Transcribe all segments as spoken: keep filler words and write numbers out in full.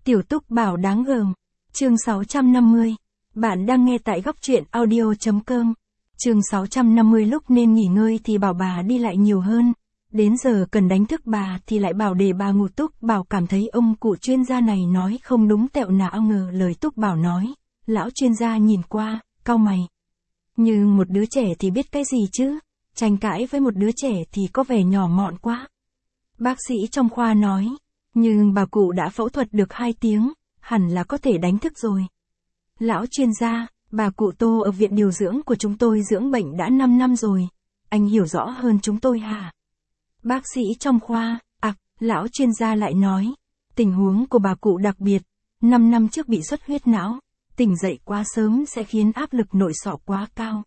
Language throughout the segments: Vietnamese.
Tiểu Túc Bảo đáng gờm. Chương sáu trăm năm mươi. Bạn đang nghe tại góc truyện audio.com. Chương sáu trăm năm mươi. Lúc nên nghỉ ngơi thì bảo bà đi lại nhiều hơn. Đến giờ cần đánh thức bà thì lại bảo để bà ngủ. Túc Bảo cảm thấy ông cụ chuyên gia này nói không đúng tẹo nào ngờ lời Túc Bảo nói. Lão chuyên gia nhìn qua, cau mày. Như một đứa trẻ thì biết cái gì chứ? Tranh cãi với một đứa trẻ thì có vẻ nhỏ mọn quá. Bác sĩ trong khoa nói. Nhưng bà cụ đã phẫu thuật được hai tiếng, hẳn là có thể đánh thức rồi. Lão chuyên gia, bà cụ Tô ở viện điều dưỡng của chúng tôi dưỡng bệnh đã năm năm rồi. Anh hiểu rõ hơn chúng tôi hả? Bác sĩ trong khoa, à, lão chuyên gia lại nói. Tình huống của bà cụ đặc biệt, năm năm trước bị xuất huyết não, tỉnh dậy quá sớm sẽ khiến áp lực nội sọ quá cao.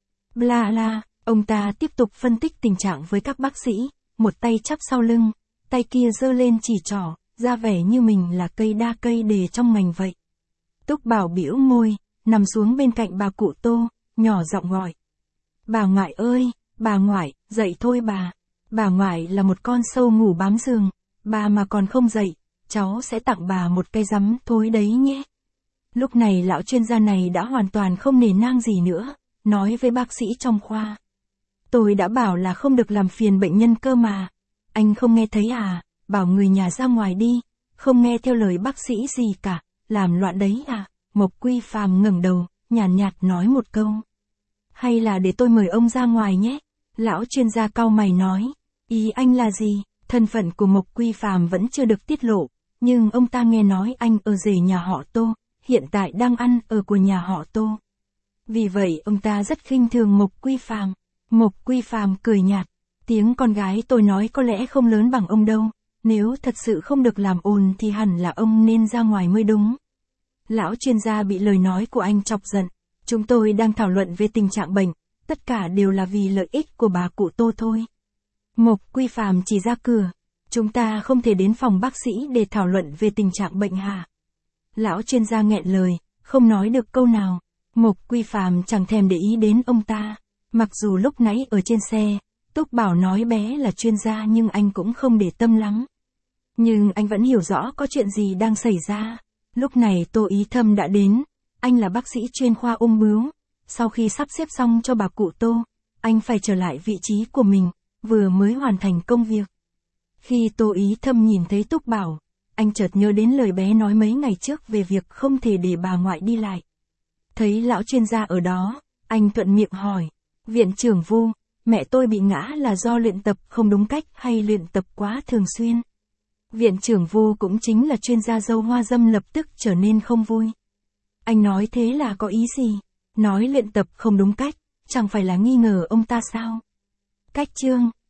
Bla la, ông ta tiếp tục phân tích tình trạng với các bác sĩ, một tay chắp sau lưng. Tay kia giơ lên chỉ trỏ, ra vẻ như mình là cây đa cây đề trong ngành vậy. Túc Bảo bĩu môi, nằm xuống bên cạnh bà cụ Tô, nhỏ giọng gọi. Bà ngoại ơi, bà ngoại, dậy thôi bà. Bà ngoại là một con sâu ngủ bám giường, bà mà còn không dậy, cháu sẽ tặng bà một cây rắm thối đấy nhé. Lúc này lão chuyên gia này đã hoàn toàn không nề nang gì nữa, nói với bác sĩ trong khoa. Tôi đã bảo là không được làm phiền bệnh nhân cơ mà. Anh không nghe thấy à, bảo người nhà ra ngoài đi, không nghe theo lời bác sĩ gì cả, làm loạn đấy à. Mộc Quy Phàm ngẩng đầu, nhàn nhạt, nhạt nói một câu. Hay là để tôi mời ông ra ngoài nhé, lão chuyên gia cau mày nói. Ý anh là gì? Thân phận của Mộc Quy Phàm vẫn chưa được tiết lộ, nhưng ông ta nghe nói anh ở rể nhà họ Tô, hiện tại đang ăn ở của nhà họ Tô. Vì vậy ông ta rất khinh thường Mộc Quy Phàm. Mộc Quy Phàm cười nhạt. Tiếng con gái tôi nói có lẽ không lớn bằng ông đâu, nếu thật sự không được làm ồn thì hẳn là ông nên ra ngoài mới đúng. Lão chuyên gia bị lời nói của anh chọc giận. Chúng tôi đang thảo luận về tình trạng bệnh, tất cả đều là vì lợi ích của bà cụ Tô thôi. Mộc Quy Phàm chỉ ra cửa. Chúng ta không thể đến phòng bác sĩ để thảo luận về tình trạng bệnh hả? Lão chuyên gia nghẹn lời, không nói được câu nào. Mộc Quy Phàm chẳng thèm để ý đến ông ta. Mặc dù lúc nãy ở trên xe, Túc Bảo nói bé là chuyên gia nhưng anh cũng không để tâm lắm. Nhưng anh vẫn hiểu rõ có chuyện gì đang xảy ra. Lúc này Tô Ý Thâm đã đến. Anh là bác sĩ chuyên khoa ung bướu. Sau khi sắp xếp xong cho bà cụ Tô, anh phải trở lại vị trí của mình, vừa mới hoàn thành công việc. Khi Tô Ý Thâm nhìn thấy Túc Bảo, anh chợt nhớ đến lời bé nói mấy ngày trước về việc không thể để bà ngoại đi lại. Thấy lão chuyên gia ở đó, anh thuận miệng hỏi. Viện trưởng Vu, mẹ tôi bị ngã là do luyện tập không đúng cách hay luyện tập quá thường xuyên? Viện trưởng Vu cũng chính là chuyên gia dâu hoa dâm lập tức trở nên không vui. Anh nói thế là có ý gì? Nói luyện tập không đúng cách, chẳng phải là nghi ngờ ông ta sao? Cách chương,